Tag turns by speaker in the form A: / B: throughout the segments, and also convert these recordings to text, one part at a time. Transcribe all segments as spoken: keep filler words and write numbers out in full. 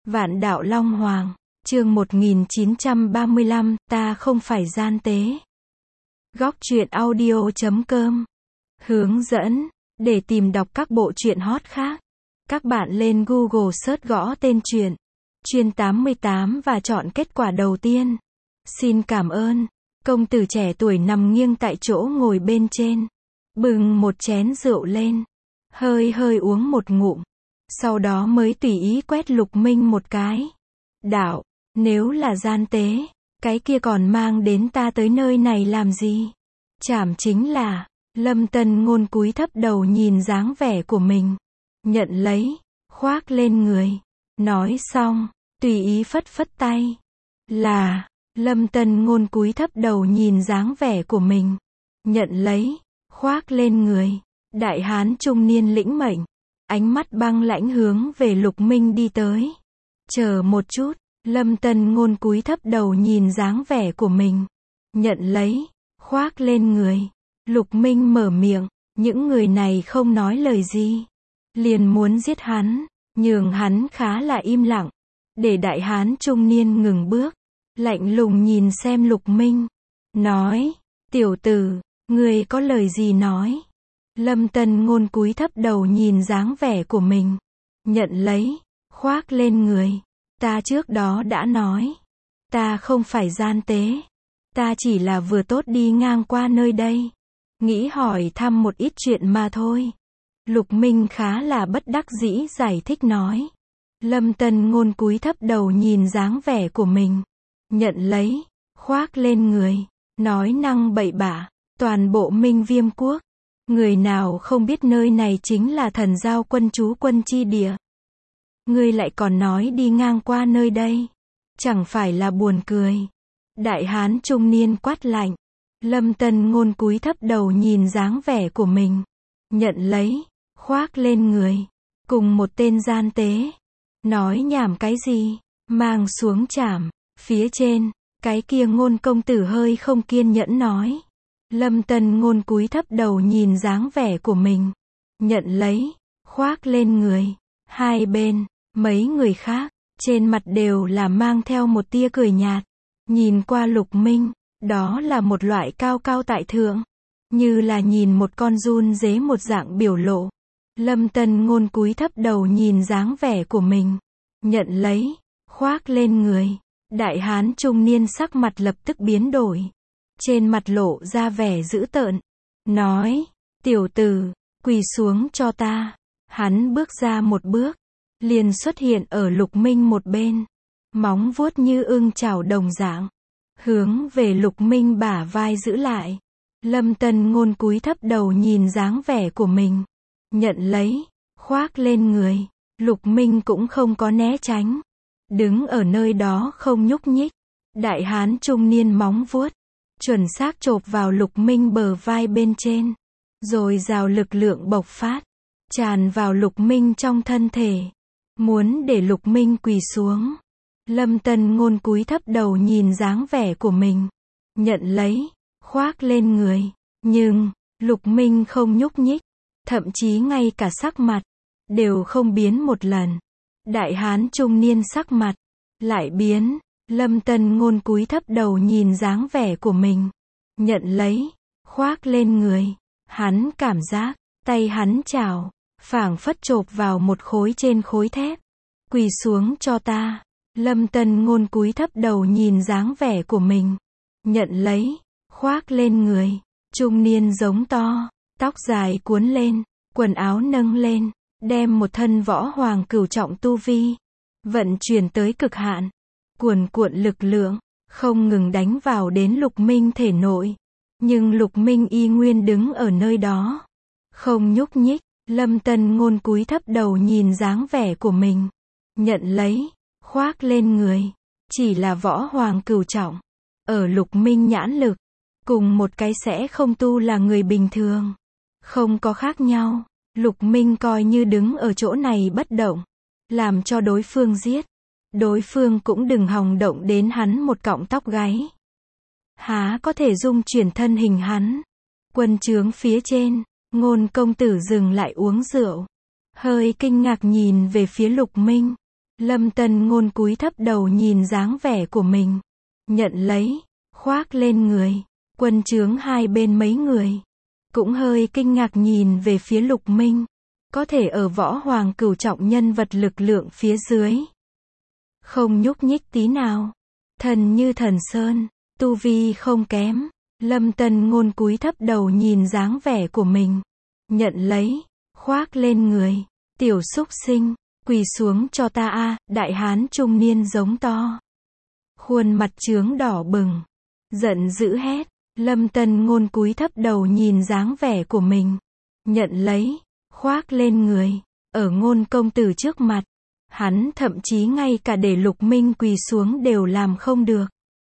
A: Vạn đạo Long Hoàng, chương một nghìn chín trăm ba mươi lăm, ta không phải gian tế. Góc truyện audio chấm com. Hướng dẫn, để tìm đọc các bộ truyện hot khác, các bạn lên Google search gõ tên truyện, Chuyên tám mươi tám và chọn kết quả đầu tiên. Xin cảm ơn. Công tử trẻ tuổi nằm nghiêng tại chỗ ngồi bên trên, bưng một chén rượu lên, hơi hơi uống một ngụm, sau đó mới tùy ý quét Lục Minh một cái. Đạo, nếu là gian tế, cái kia còn mang đến ta tới nơi này làm gì? Chảm chính là, Lâm Tân Ngôn cúi thấp đầu nhìn dáng vẻ của mình, nhận lấy, khoác lên người, nói xong, tùy ý phất phất tay. Là, Lâm Tân Ngôn cúi thấp đầu nhìn dáng vẻ của mình, nhận lấy, khoác lên người. Đại hán trung niên lĩnh mệnh, ánh mắt băng lãnh hướng về Lục Minh đi tới. Chờ một chút, Lâm Tân Ngôn cúi thấp đầu nhìn dáng vẻ của mình, nhận lấy, khoác lên người. Lục Minh mở miệng, những người này không nói lời gì, liền muốn giết hắn, nhường hắn khá là im lặng, để đại hán trung niên ngừng bước, lạnh lùng nhìn xem Lục Minh, nói, tiểu tử, ngươi có lời gì nói? Lâm Tân Ngôn cúi thấp đầu nhìn dáng vẻ của mình, nhận lấy, khoác lên người. Ta trước đó đã nói, ta không phải gian tế, ta chỉ là vừa tốt đi ngang qua nơi đây, nghĩ hỏi thăm một ít chuyện mà thôi. Lục Minh khá là bất đắc dĩ giải thích nói. Lâm Tân Ngôn cúi thấp đầu nhìn dáng vẻ của mình, nhận lấy, khoác lên người, nói năng bậy bạ, toàn bộ Minh Viêm quốc, người nào không biết nơi này chính là Thần Giao quân trú quân chi địa. Ngươi lại còn nói đi ngang qua nơi đây, chẳng phải là buồn cười. Đại hán trung niên quát lạnh. Lâm Tân Ngôn cúi thấp đầu nhìn dáng vẻ của mình, nhận lấy, khoác lên người, cùng một tên gian tế. Nói nhảm cái gì, mang xuống chảm. Phía trên, cái kia Ngôn công tử hơi không kiên nhẫn nói. Lâm Tân Ngôn cúi thấp đầu nhìn dáng vẻ của mình, nhận lấy, khoác lên người. Hai bên, mấy người khác, trên mặt đều là mang theo một tia cười nhạt. Nhìn qua Lục Minh, đó là một loại cao cao tại thượng, như là nhìn một con giun dế một dạng biểu lộ. Lâm Tân Ngôn cúi thấp đầu nhìn dáng vẻ của mình, nhận lấy, khoác lên người. Đại hán trung niên sắc mặt lập tức biến đổi, trên mặt lộ ra vẻ dữ tợn, nói, tiểu tử, quỳ xuống cho ta. Hắn bước ra một bước, liền xuất hiện ở Lục Minh một bên, móng vuốt như ưng chảo đồng dạng, hướng về Lục Minh bả vai giữ lại. Lâm Tân Ngôn cúi thấp đầu nhìn dáng vẻ của mình, nhận lấy, khoác lên người. Lục Minh cũng không có né tránh, đứng ở nơi đó không nhúc nhích. Đại hán trung niên móng vuốt, chuẩn xác chộp vào Lục Minh bờ vai bên trên, rồi dào lực lượng bộc phát, tràn vào Lục Minh trong thân thể, muốn để Lục Minh quỳ xuống. Lâm Tân Ngôn cúi thấp đầu nhìn dáng vẻ của mình, nhận lấy, khoác lên người. Nhưng, Lục Minh không nhúc nhích, thậm chí ngay cả sắc mặt, đều không biến một lần. Đại hán trung niên sắc mặt, lại biến. Lâm Tân Ngôn cúi thấp đầu nhìn dáng vẻ của mình, nhận lấy, khoác lên người. Hắn cảm giác, tay hắn chảo, phảng phất chộp vào một khối trên khối thép. Quỳ xuống cho ta. Lâm Tân Ngôn cúi thấp đầu nhìn dáng vẻ của mình, nhận lấy, khoác lên người. Trung niên giống to, tóc dài cuốn lên, quần áo nâng lên, đem một thân võ hoàng cửu trọng tu vi vận chuyển tới cực hạn, cuồn cuộn lực lượng, không ngừng đánh vào đến Lục Minh thể nội. Nhưng Lục Minh y nguyên đứng ở nơi đó, không nhúc nhích. Lâm Tân Ngôn cúi thấp đầu nhìn dáng vẻ của mình, nhận lấy, khoác lên người. Chỉ là võ hoàng cửu trọng, ở Lục Minh nhãn lực, cùng một cái sẽ không tu là người bình thường, không có khác nhau. Lục Minh coi như đứng ở chỗ này bất động, làm cho đối phương giết, đối phương cũng đừng hòng động đến hắn một cọng tóc gáy. Há có thể dung chuyển thân hình hắn. Quân trướng phía trên, Ngôn công tử dừng lại uống rượu, hơi kinh ngạc nhìn về phía Lục Minh. Lâm Tân Ngôn cúi thấp đầu nhìn dáng vẻ của mình. Nhận lấy, khoác lên người. Quân trướng hai bên mấy người cũng hơi kinh ngạc nhìn về phía Lục Minh. Có thể ở võ hoàng cửu trọng nhân vật lực lượng phía dưới. Không nhúc nhích tí nào. Thần như thần sơn, tu vi không kém. Lâm Tân Ngôn cúi thấp đầu nhìn dáng vẻ của mình. Nhận lấy, khoác lên người. Tiểu súc sinh, quỳ xuống cho ta a, đại hán trung niên giống to. Khuôn mặt trướng đỏ bừng. Giận dữ hét. Lâm Tân Ngôn cúi thấp đầu nhìn dáng vẻ của mình. Nhận lấy, khoác lên người. Ở Ngôn công tử trước mặt. Hắn thậm chí ngay cả để Lục Minh quỳ xuống đều làm không được.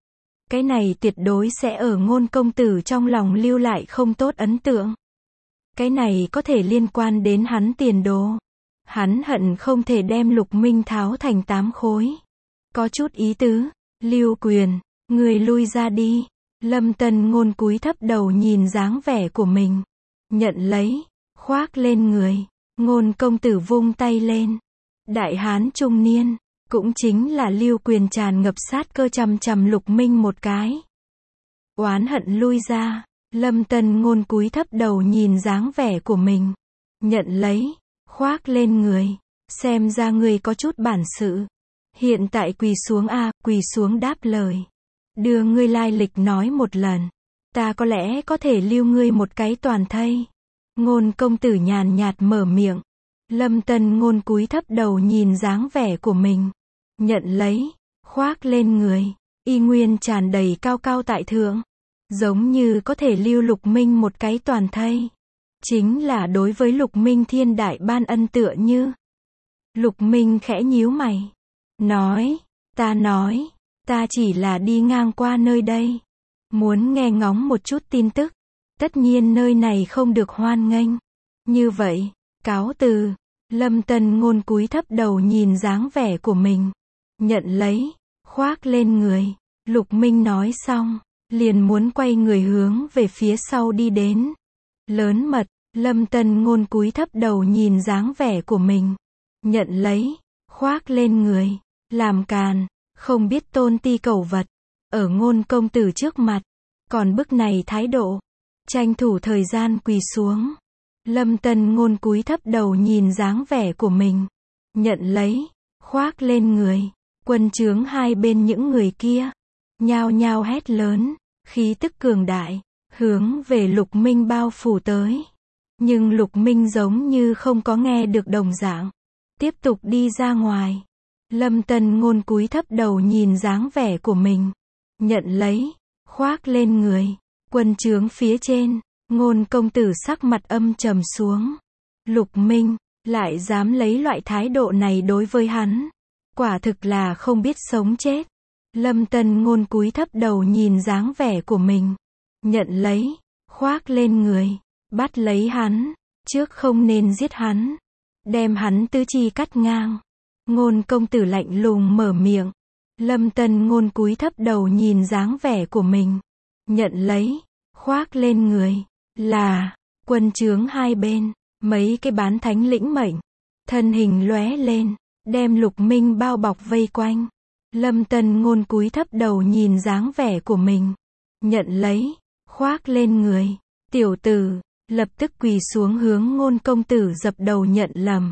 A: Cái này tuyệt đối sẽ ở Ngôn công tử trong lòng lưu lại không tốt ấn tượng. Cái này có thể liên quan đến hắn tiền đồ. Hắn hận không thể đem Lục Minh tháo thành tám khối. Có chút ý tứ. Lưu Quyền, người lui ra đi. Lâm Tân Ngôn cúi thấp đầu nhìn dáng vẻ của mình. Nhận lấy, khoác lên người. Ngôn công tử vung tay lên. Đại hán trung niên, cũng chính là Lưu Quyền tràn ngập sát cơ chằm chằm Lục Minh một cái. Oán hận lui ra. Lâm Tân Ngôn cúi thấp đầu nhìn dáng vẻ của mình. Nhận lấy, khoác lên người. Xem ra người có chút bản sự. Hiện tại quỳ xuống a, quỳ xuống đáp lời. Đưa ngươi lai lịch nói một lần. Ta có lẽ có thể lưu ngươi một cái toàn thây. Ngôn công tử nhàn nhạt mở miệng. Lâm Tân Ngôn cúi thấp đầu nhìn dáng vẻ của mình. Nhận lấy, khoác lên người. Y nguyên tràn đầy cao cao tại thượng. Giống như có thể lưu Lục Minh một cái toàn thây. Chính là đối với Lục Minh thiên đại ban ân tựa như. Lục Minh khẽ nhíu mày. Nói, ta nói, ta chỉ là đi ngang qua nơi đây. Muốn nghe ngóng một chút tin tức. Tất nhiên nơi này không được hoan nghênh. Như vậy, cáo từ. Lâm Tân Ngôn cúi thấp đầu nhìn dáng vẻ của mình. Nhận lấy, khoác lên người. Lục Minh nói xong, liền muốn quay người hướng về phía sau đi đến. Lớn mật, Lâm Tân Ngôn cúi thấp đầu nhìn dáng vẻ của mình. Nhận lấy, khoác lên người. Làm càn, không biết tôn ti cầu vật. Ở Ngôn công tử trước mặt, còn bức này thái độ. Tranh thủ thời gian quỳ xuống. Lâm Tân Ngôn cúi thấp đầu nhìn dáng vẻ của mình. Nhận lấy, khoác lên người. Quân trướng hai bên những người kia. Nhao nhao hét lớn, khí tức cường đại, hướng về Lục Minh bao phủ tới. Nhưng Lục Minh giống như không có nghe được đồng dạng. Tiếp tục đi ra ngoài. Lâm Tân Ngôn cúi thấp đầu nhìn dáng vẻ của mình. Nhận lấy, khoác lên người. Quân trướng phía trên, Ngôn công tử sắc mặt âm trầm xuống. Lục Minh, lại dám lấy loại thái độ này đối với hắn. Quả thực là không biết sống chết. Lâm Tân Ngôn cúi thấp đầu nhìn dáng vẻ của mình. Nhận lấy, khoác lên người. Bắt lấy hắn, trước không nên giết hắn. Đem hắn tứ chi cắt ngang. Ngôn công tử lạnh lùng mở miệng. Lâm Tân Ngôn cúi thấp đầu nhìn dáng vẻ của mình. Nhận lấy, khoác lên người. Là, quân trướng hai bên, mấy cái bán thánh lĩnh mệnh. Thân hình lóe lên, đem Lục Minh bao bọc vây quanh. Lâm Tân Ngôn cúi thấp đầu nhìn dáng vẻ của mình. Nhận lấy, khoác lên người. Tiểu tử, lập tức quỳ xuống hướng Ngôn công tử dập đầu nhận lầm.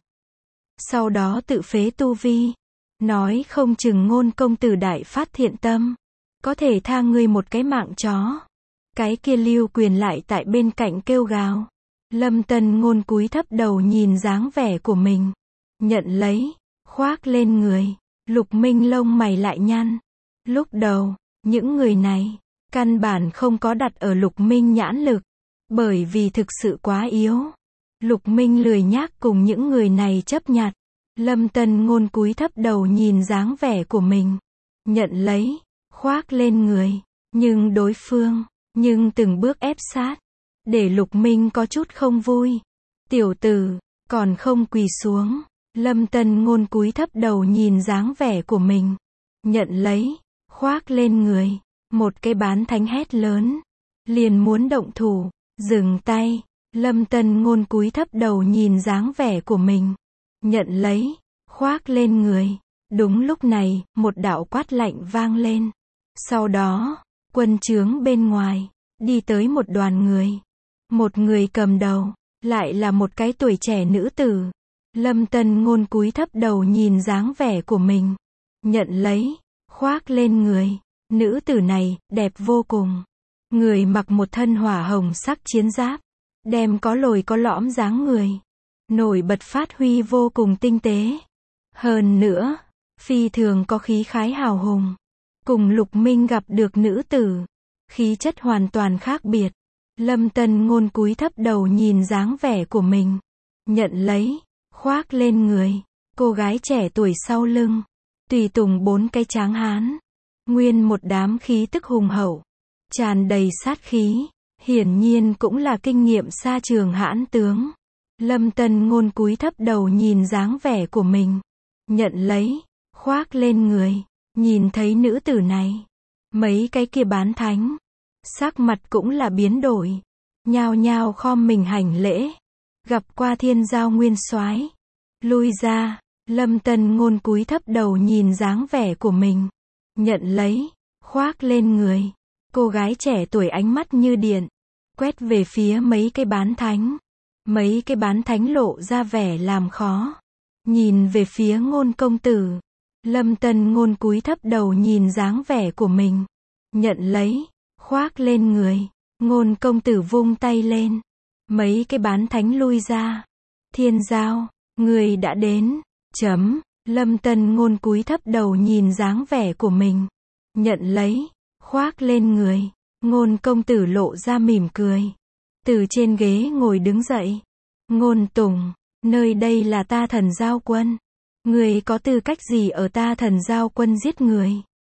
A: Sau đó tự phế tu vi. Nói không chừng Ngôn công tử đại phát thiện tâm. Có thể tha ngươi một cái mạng chó. Cái kia Lưu Quyền lại tại bên cạnh kêu gào. Lâm Tân Ngôn cúi thấp đầu nhìn dáng vẻ của mình. Nhận lấy, khoác lên người. Lục Minh lông mày lại nhăn. Lúc đầu, những người này, căn bản không có đặt ở Lục Minh nhãn lực. Bởi vì thực sự quá yếu. Lục Minh lười nhác cùng những người này chấp nhặt. Lâm Tân Ngôn cúi thấp đầu nhìn dáng vẻ của mình. Nhận lấy, khoác lên người. Nhưng đối phương, nhưng từng bước ép sát. Để Lục Minh có chút không vui. Tiểu tử, còn không quỳ xuống. Lâm Tân Ngôn cúi thấp đầu nhìn dáng vẻ của mình. Nhận lấy, khoác lên người. Một cái bán thánh hét lớn. Liền muốn động thủ. Dừng tay. Lâm Tân Ngôn cúi thấp đầu nhìn dáng vẻ của mình. Nhận lấy, khoác lên người. Đúng lúc này, một đạo quát lạnh vang lên. Sau đó, quân trướng bên ngoài, đi tới một đoàn người. Một người cầm đầu, lại là một cái tuổi trẻ nữ tử. Lâm Tân Ngôn cúi thấp đầu nhìn dáng vẻ của mình. Nhận lấy, khoác lên người. Nữ tử này, đẹp vô cùng. Người mặc một thân hỏa hồng sắc chiến giáp. Đem có lồi có lõm dáng người. Nổi bật phát huy vô cùng tinh tế. Hơn nữa, phi thường có khí khái hào hùng. Cùng Lục Minh gặp được nữ tử. Khí chất hoàn toàn khác biệt. Lâm Tân Ngôn cúi thấp đầu nhìn dáng vẻ của mình. Nhận lấy, khoác lên người. Cô gái trẻ tuổi sau lưng. Tùy tùng bốn cái tráng hán. Nguyên một đám khí tức hùng hậu. Tràn đầy sát khí. Hiển nhiên cũng là kinh nghiệm xa trường hãn tướng. Lâm Tân Ngôn cúi thấp đầu nhìn dáng vẻ của mình. Nhận lấy, khoác lên người. Nhìn thấy nữ tử này. Mấy cái kia bán thánh. Sắc mặt cũng là biến đổi. Nhao nhao khom mình hành lễ. Gặp qua Thiên Giao nguyên soái. Lui ra. Lâm Tân Ngôn cúi thấp đầu nhìn dáng vẻ của mình. Nhận lấy, khoác lên người. Cô gái trẻ tuổi ánh mắt như điện. Quét về phía mấy cái bán thánh. Mấy cái bán thánh lộ ra vẻ làm khó. Nhìn về phía Ngôn công tử. Lâm Tân Ngôn cúi thấp đầu nhìn dáng vẻ của mình. Nhận lấy, khoác lên người. Ngôn công tử vung tay lên. Mấy cái bán thánh lui ra. Thiên Giao, người đã đến. Chấm. Lâm Tân Ngôn cúi thấp đầu nhìn dáng vẻ của mình. Nhận lấy, khoác lên người. Ngôn công tử lộ ra mỉm cười. Từ trên ghế ngồi đứng dậy. Ngôn Tùng, nơi đây là ta Thần Giao quân. Người có tư cách gì ở ta Thần Giao quân giết người?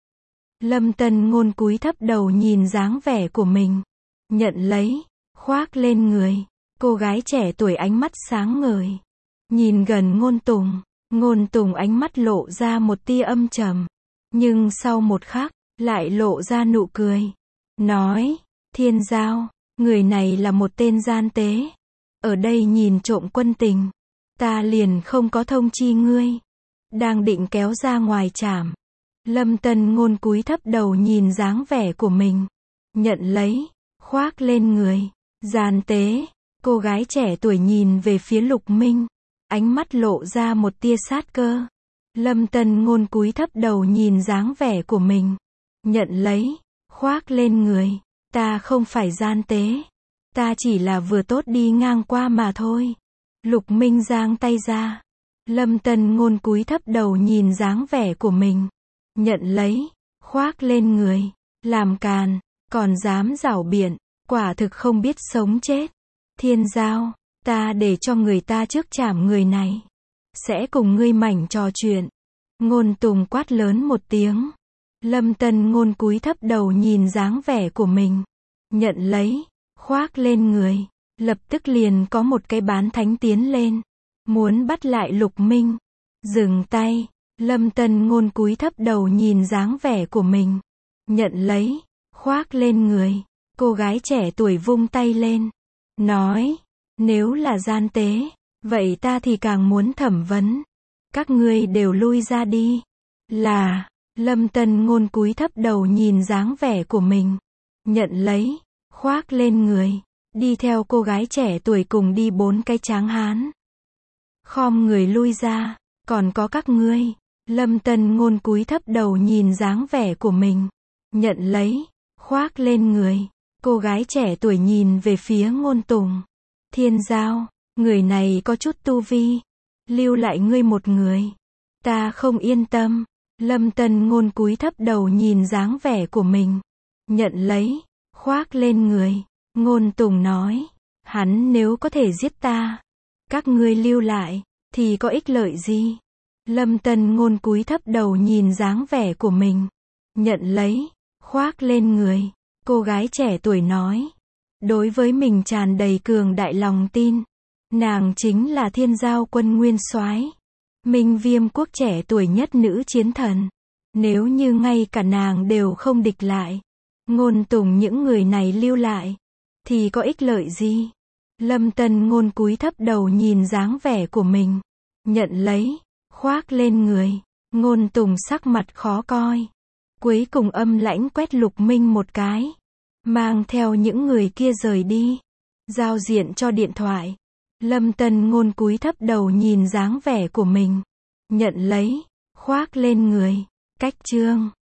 A: Lâm Tân Ngôn cúi thấp đầu nhìn dáng vẻ của mình. Nhận lấy, khoác lên người. Cô gái trẻ tuổi ánh mắt sáng ngời. Nhìn gần Ngôn Tùng. Ngôn Tùng ánh mắt lộ ra một tia âm trầm. Nhưng sau một khắc, lại lộ ra nụ cười. Nói, Thiên Giao, người này là một tên gian tế. Ở đây nhìn trộm quân tình. Ta liền không có thông chi ngươi. Đang định kéo ra ngoài trảm. Lâm Tân Ngôn cúi thấp đầu nhìn dáng vẻ của mình. Nhận lấy, khoác lên người. Gian tế, cô gái trẻ tuổi nhìn về phía Lục Minh. Ánh mắt lộ ra một tia sát cơ. Lâm Tân Ngôn cúi thấp đầu nhìn dáng vẻ của mình. Nhận lấy, khoác lên người. Ta không phải gian tế. Ta chỉ là vừa tốt đi ngang qua mà thôi. Lục Minh giang tay ra. Lâm Tân Ngôn cúi thấp đầu nhìn dáng vẻ của mình. Nhận lấy, khoác lên người. Làm càn, còn dám giảo biện, quả thực không biết sống chết. Thiên Giao, ta để cho người ta trước trảm người này. Sẽ cùng ngươi mảnh trò chuyện. Ngôn Tùng quát lớn một tiếng. Lâm Tân Ngôn cúi thấp đầu nhìn dáng vẻ của mình. Nhận lấy, khoác lên người. Lập tức liền có một cái bán thánh tiến lên. Muốn bắt lại Lục Minh. Dừng tay. Lâm Tân Ngôn cúi thấp đầu nhìn dáng vẻ của mình. Nhận lấy, khoác lên người. Cô gái trẻ tuổi vung tay lên. Nói, nếu là gian tế, vậy ta thì càng muốn thẩm vấn. Các ngươi đều lui ra đi. Là, Lâm Tân Ngôn cúi thấp đầu nhìn dáng vẻ của mình. Nhận lấy, khoác lên người. Đi theo cô gái trẻ tuổi cùng đi bốn cái tráng hán. Khom người lui ra, còn có các ngươi. Lâm Tân Ngôn cúi thấp đầu nhìn dáng vẻ của mình. Nhận lấy, khoác lên người. Cô gái trẻ tuổi nhìn về phía Ngôn Tùng. Thiên Giao, người này có chút tu vi. Lưu lại ngươi một người. Ta không yên tâm. Lâm Tân Ngôn cúi thấp đầu nhìn dáng vẻ của mình. Nhận lấy, khoác lên người. Ngôn Tùng nói, hắn nếu có thể giết ta, các ngươi lưu lại, thì có ích lợi gì? Lâm Tân Ngôn cúi thấp đầu nhìn dáng vẻ của mình. Nhận lấy, khoác lên người. Cô gái trẻ tuổi nói, đối với mình tràn đầy cường đại lòng tin. Nàng chính là Thiên Giao quân nguyên soái, Minh Viêm quốc trẻ tuổi nhất nữ chiến thần. Nếu như ngay cả nàng đều không địch lại, Ngôn Tùng những người này lưu lại, thì có ích lợi gì? Lâm Tân Ngôn cúi thấp đầu nhìn dáng vẻ của mình. Nhận lấy, khoác lên người. Ngôn Tùng sắc mặt khó coi. Cuối cùng âm lãnh quét Lục Minh một cái. Mang theo những người kia rời đi. Giao diện cho điện thoại. Lâm Tân Ngôn cúi thấp đầu nhìn dáng vẻ của mình. Nhận lấy. Khoác lên người. Cách chương.